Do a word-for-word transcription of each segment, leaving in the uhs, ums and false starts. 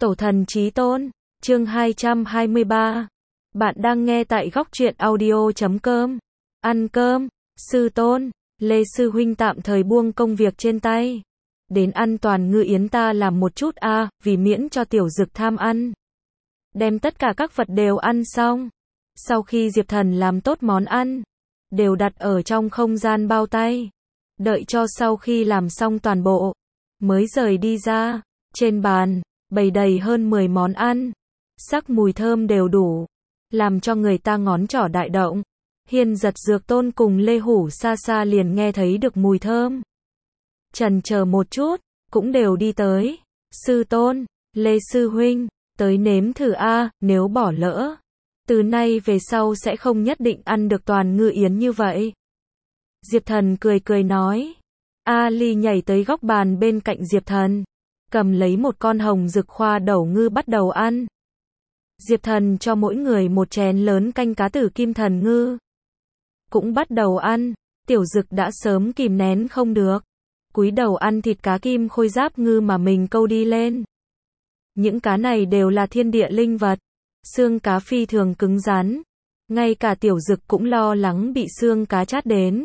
Tổ thần chí tôn, chương hai trăm hai mươi ba. Bạn đang nghe tại góc truyện audio chấm com. Ăn cơm, sư tôn, Lê sư huynh tạm thời buông công việc trên tay. Đến ăn toàn ngư yến ta làm một chút a, à, vì miễn cho tiểu dực tham ăn. Đem tất cả các vật đều ăn xong. Sau khi Diệp Thần làm tốt món ăn, đều đặt ở trong không gian bao tay. Đợi cho sau khi làm xong toàn bộ, mới rời đi ra. Trên bàn, bày đầy hơn mười món ăn. Sắc mùi thơm đều đủ, làm cho người ta ngón trỏ đại động. Hiên Giật Dược Tôn cùng Lê Hủ xa xa liền nghe thấy được mùi thơm. Chần chờ một chút, cũng đều đi tới. Sư tôn, Lê sư huynh, tới nếm thử a, nếu bỏ lỡ, từ nay về sau sẽ không nhất định ăn được toàn ngư yến như vậy. Diệp Thần cười cười nói. A Ly nhảy tới góc bàn bên cạnh Diệp Thần, cầm lấy một con hồng dực khoa đẩu ngư bắt đầu ăn. Diệp Thần cho mỗi người một chén lớn canh cá tử kim thần ngư. Cũng bắt đầu ăn, tiểu dực đã sớm kìm nén không được. Cúi đầu ăn thịt cá kim khôi giáp ngư mà mình câu đi lên. Những cá này đều là thiên địa linh vật. Xương cá phi thường cứng rắn. Ngay cả tiểu dực cũng lo lắng bị xương cá chát đến.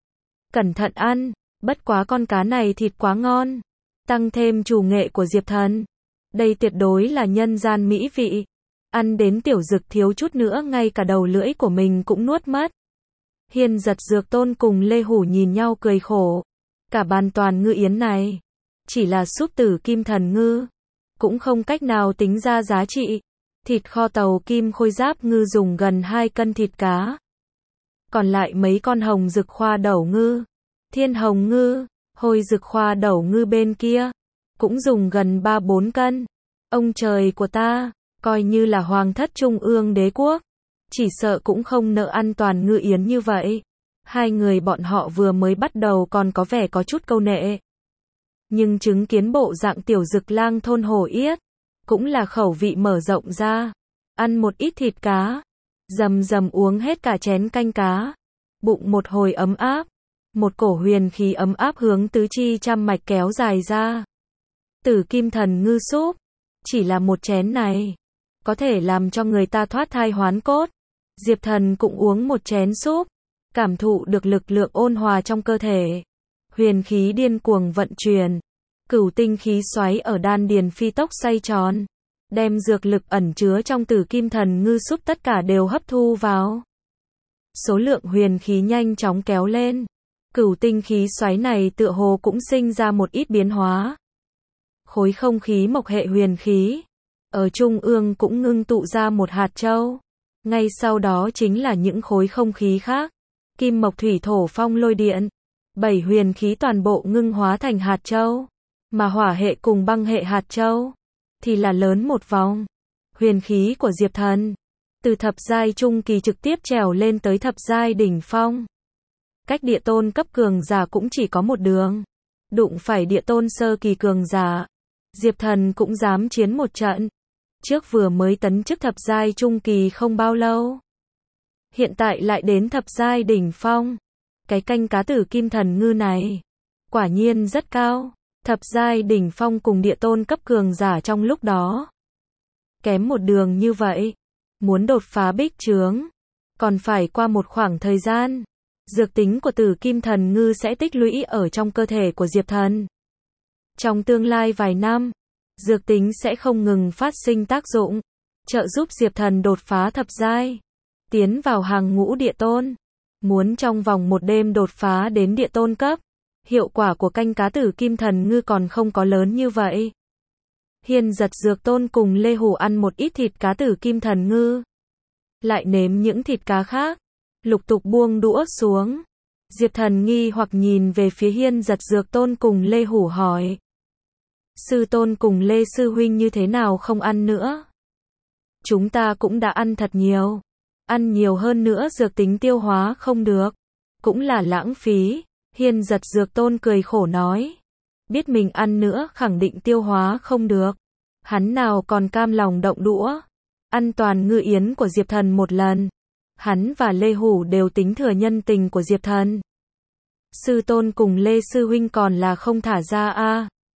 Cẩn thận ăn, bất quá con cá này thịt quá ngon. Tăng thêm chủ nghệ của Diệp Thần. Đây tuyệt đối là nhân gian mỹ vị. Ăn đến tiểu dực thiếu chút nữa ngay cả đầu lưỡi của mình cũng nuốt mất. Hiên Giật Dược Tôn cùng Lê Hủ nhìn nhau cười khổ. Cả bàn toàn ngư yến này, chỉ là súp tử kim thần ngư, cũng không cách nào tính ra giá trị. Thịt kho tàu kim khôi giáp ngư dùng gần hai cân thịt cá. Còn lại mấy con hồng dực khoa đẩu ngư, thiên hồng ngư, hôi dực khoa đẩu ngư bên kia, cũng dùng gần ba bốn cân. Ông trời của ta, coi như là hoàng thất trung ương đế quốc, chỉ sợ cũng không nỡ ăn toàn ngư yến như vậy. Hai người bọn họ vừa mới bắt đầu còn có vẻ có chút câu nệ. Nhưng chứng kiến bộ dạng tiểu dực lang thôn hổ yết, cũng là khẩu vị mở rộng ra. Ăn một ít thịt cá, rầm rầm uống hết cả chén canh cá. Bụng một hồi ấm áp, một cổ huyền khí ấm áp hướng tứ chi trăm mạch kéo dài ra. Tử kim thần ngư súp, chỉ là một chén này, có thể làm cho người ta thoát thai hoán cốt. Diệp Thần cũng uống một chén súp, cảm thụ được lực lượng ôn hòa trong cơ thể. Huyền khí điên cuồng vận chuyển, cửu tinh khí xoáy ở đan điền phi tốc xoay tròn, đem dược lực ẩn chứa trong tử kim thần ngư súp tất cả đều hấp thu vào. Số lượng huyền khí nhanh chóng kéo lên. Cửu tinh khí xoáy này tựa hồ cũng sinh ra một ít biến hóa. Khối không khí mộc hệ huyền khí, ở trung ương cũng ngưng tụ ra một hạt châu. Ngay sau đó chính là những khối không khí khác. Kim mộc thủy thổ phong lôi điện. Bảy huyền khí toàn bộ ngưng hóa thành hạt châu. Mà hỏa hệ cùng băng hệ hạt châu, thì là lớn một vòng. Huyền khí của Diệp Thần, từ thập giai trung kỳ trực tiếp trèo lên tới thập giai đỉnh phong. Cách địa tôn cấp cường giả cũng chỉ có một đường. Đụng phải địa tôn sơ kỳ cường giả, Diệp Thần cũng dám chiến một trận. Trước vừa mới tấn chức thập giai trung kỳ không bao lâu, hiện tại lại đến thập giai đỉnh phong. Cái canh cá tử kim thần ngư này, quả nhiên rất cao. Thập giai đỉnh phong cùng địa tôn cấp cường giả trong lúc đó, kém một đường như vậy. Muốn đột phá bích chướng, còn phải qua một khoảng thời gian. Dược tính của tử kim thần ngư sẽ tích lũy ở trong cơ thể của Diệp Thần. Trong tương lai vài năm, dược tính sẽ không ngừng phát sinh tác dụng, trợ giúp Diệp Thần đột phá thập giai, tiến vào hàng ngũ địa tôn. Muốn trong vòng một đêm đột phá đến địa tôn cấp, hiệu quả của canh cá tử kim thần ngư còn không có lớn như vậy. Hiên Giật Dược Tôn cùng Lê Hủ ăn một ít thịt cá tử kim thần ngư, lại nếm những thịt cá khác, lục tục buông đũa xuống. Diệp Thần nghi hoặc nhìn về phía Hiên Giật Dược Tôn cùng Lê Hủ hỏi. Sư tôn cùng Lê sư huynh như thế nào không ăn nữa? Chúng ta cũng đã ăn thật nhiều. Ăn nhiều hơn nữa dược tính tiêu hóa không được, cũng là lãng phí. Hiên Giật Dược Tôn cười khổ nói. Biết mình ăn nữa khẳng định tiêu hóa không được, hắn nào còn cam lòng động đũa. Ăn toàn ngư yến của Diệp Thần một lần, hắn và Lê Hủ đều tính thừa nhân tình của Diệp Thần. Sư tôn cùng Lê sư huynh còn là không thả ra a.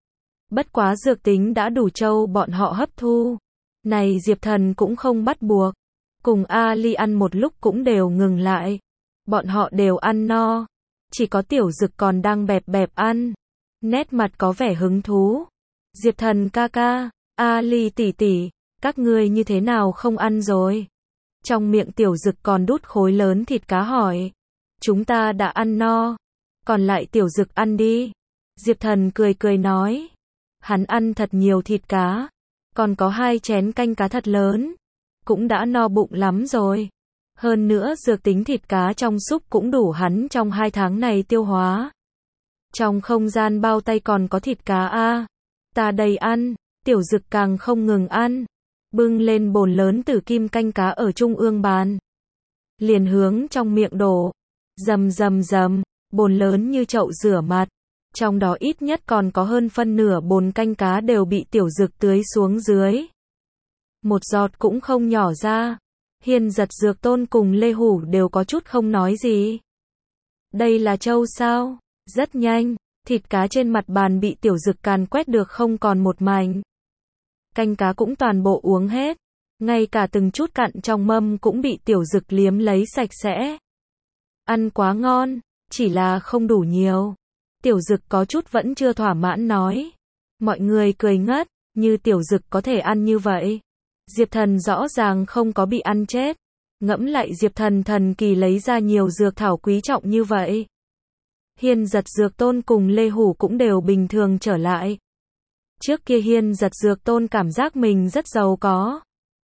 Bất quá dược tính đã đủ trâu bọn họ hấp thu. Này Diệp Thần cũng không bắt buộc. Cùng Ali ăn một lúc cũng đều ngừng lại. Bọn họ đều ăn no. Chỉ có Tiểu Dực còn đang bẹp bẹp ăn. Nét mặt có vẻ hứng thú. Diệp Thần ca ca, Ali tỷ tỷ, các ngươi như thế nào không ăn rồi? Trong miệng Tiểu Dực còn đút khối lớn thịt cá hỏi. Chúng ta đã ăn no. Còn lại Tiểu Dực ăn đi. Diệp Thần cười cười nói. Hắn ăn thật nhiều thịt cá. Còn có hai chén canh cá thật lớn. Cũng đã no bụng lắm rồi. Hơn nữa dược tính thịt cá trong súp cũng đủ hắn trong hai tháng này tiêu hóa. Trong không gian bao tay còn có thịt cá a. Ta đầy ăn. Tiểu Dực càng không ngừng ăn. Bưng lên bồn lớn tử kim canh cá ở trung ương bàn. Liền hướng trong miệng đổ. Rầm rầm rầm. Bồn lớn như chậu rửa mặt. Trong đó ít nhất còn có hơn phân nửa bồn canh cá đều bị Tiểu Dực tưới xuống dưới. Một giọt cũng không nhỏ ra. Hiên Giật Dược Tôn cùng Lê Hủ đều có chút không nói gì. Đây là trâu sao? Rất nhanh, thịt cá trên mặt bàn bị Tiểu Dực càn quét được không còn một mảnh. Canh cá cũng toàn bộ uống hết. Ngay cả từng chút cặn trong mâm cũng bị Tiểu Dực liếm lấy sạch sẽ. Ăn quá ngon, chỉ là không đủ nhiều. Tiểu Dực có chút vẫn chưa thỏa mãn nói. Mọi người cười ngất, như Tiểu Dực có thể ăn như vậy. Diệp Thần rõ ràng không có bị ăn chết. Ngẫm lại Diệp Thần thần kỳ lấy ra nhiều dược thảo quý trọng như vậy. Hiên Giật Dược Tôn cùng Lê Hủ cũng đều bình thường trở lại. Trước kia Hiên Giật Dược Tôn cảm giác mình rất giàu có.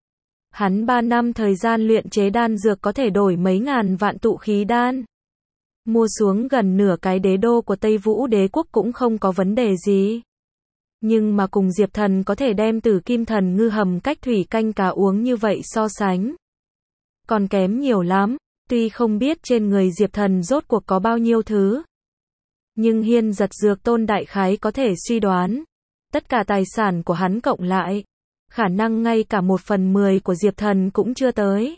Hắn ba năm thời gian luyện chế đan dược có thể đổi mấy ngàn vạn tụ khí đan. Mua xuống gần nửa cái đế đô của Tây Vũ Đế quốc cũng không có vấn đề gì. Nhưng mà cùng Diệp Thần có thể đem Tử Kim Thần Ngư hầm cách thủy canh cá uống như vậy so sánh. Còn kém nhiều lắm, tuy không biết trên người Diệp Thần rốt cuộc có bao nhiêu thứ. Nhưng Hiên Giật Dược Tôn đại khái có thể suy đoán. Tất cả tài sản của hắn cộng lại. Khả năng ngay cả một phần mười của Diệp Thần cũng chưa tới.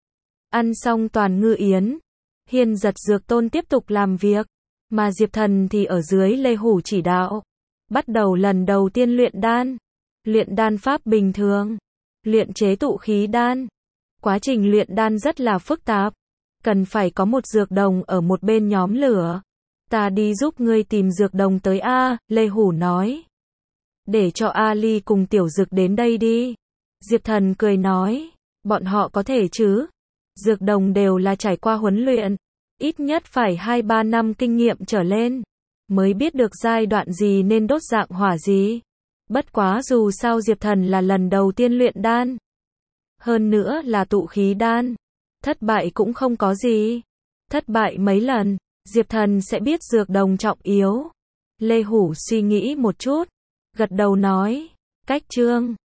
Ăn xong toàn ngư yến. Hiên Giật Dược Tôn tiếp tục làm việc. Mà Diệp Thần thì ở dưới Lê Hủ chỉ đạo. Bắt đầu lần đầu tiên luyện đan. Luyện đan pháp bình thường. Luyện chế tụ khí đan. Quá trình luyện đan rất là phức tạp. Cần phải có một dược đồng ở một bên nhóm lửa. Ta đi giúp ngươi tìm dược đồng tới a, Lê Hủ nói. Để cho Ali cùng Tiểu Dực đến đây đi. Diệp Thần cười nói. Bọn họ có thể chứ. Dược đồng đều là trải qua huấn luyện. Ít nhất phải hai ba năm kinh nghiệm trở lên. Mới biết được giai đoạn gì nên đốt dạng hỏa gì. Bất quá dù sao Diệp Thần là lần đầu tiên luyện đan. Hơn nữa là tụ khí đan. Thất bại cũng không có gì. Thất bại mấy lần, Diệp Thần sẽ biết dược đồng trọng yếu. Lê Hủ suy nghĩ một chút. Gật đầu nói. Cách chương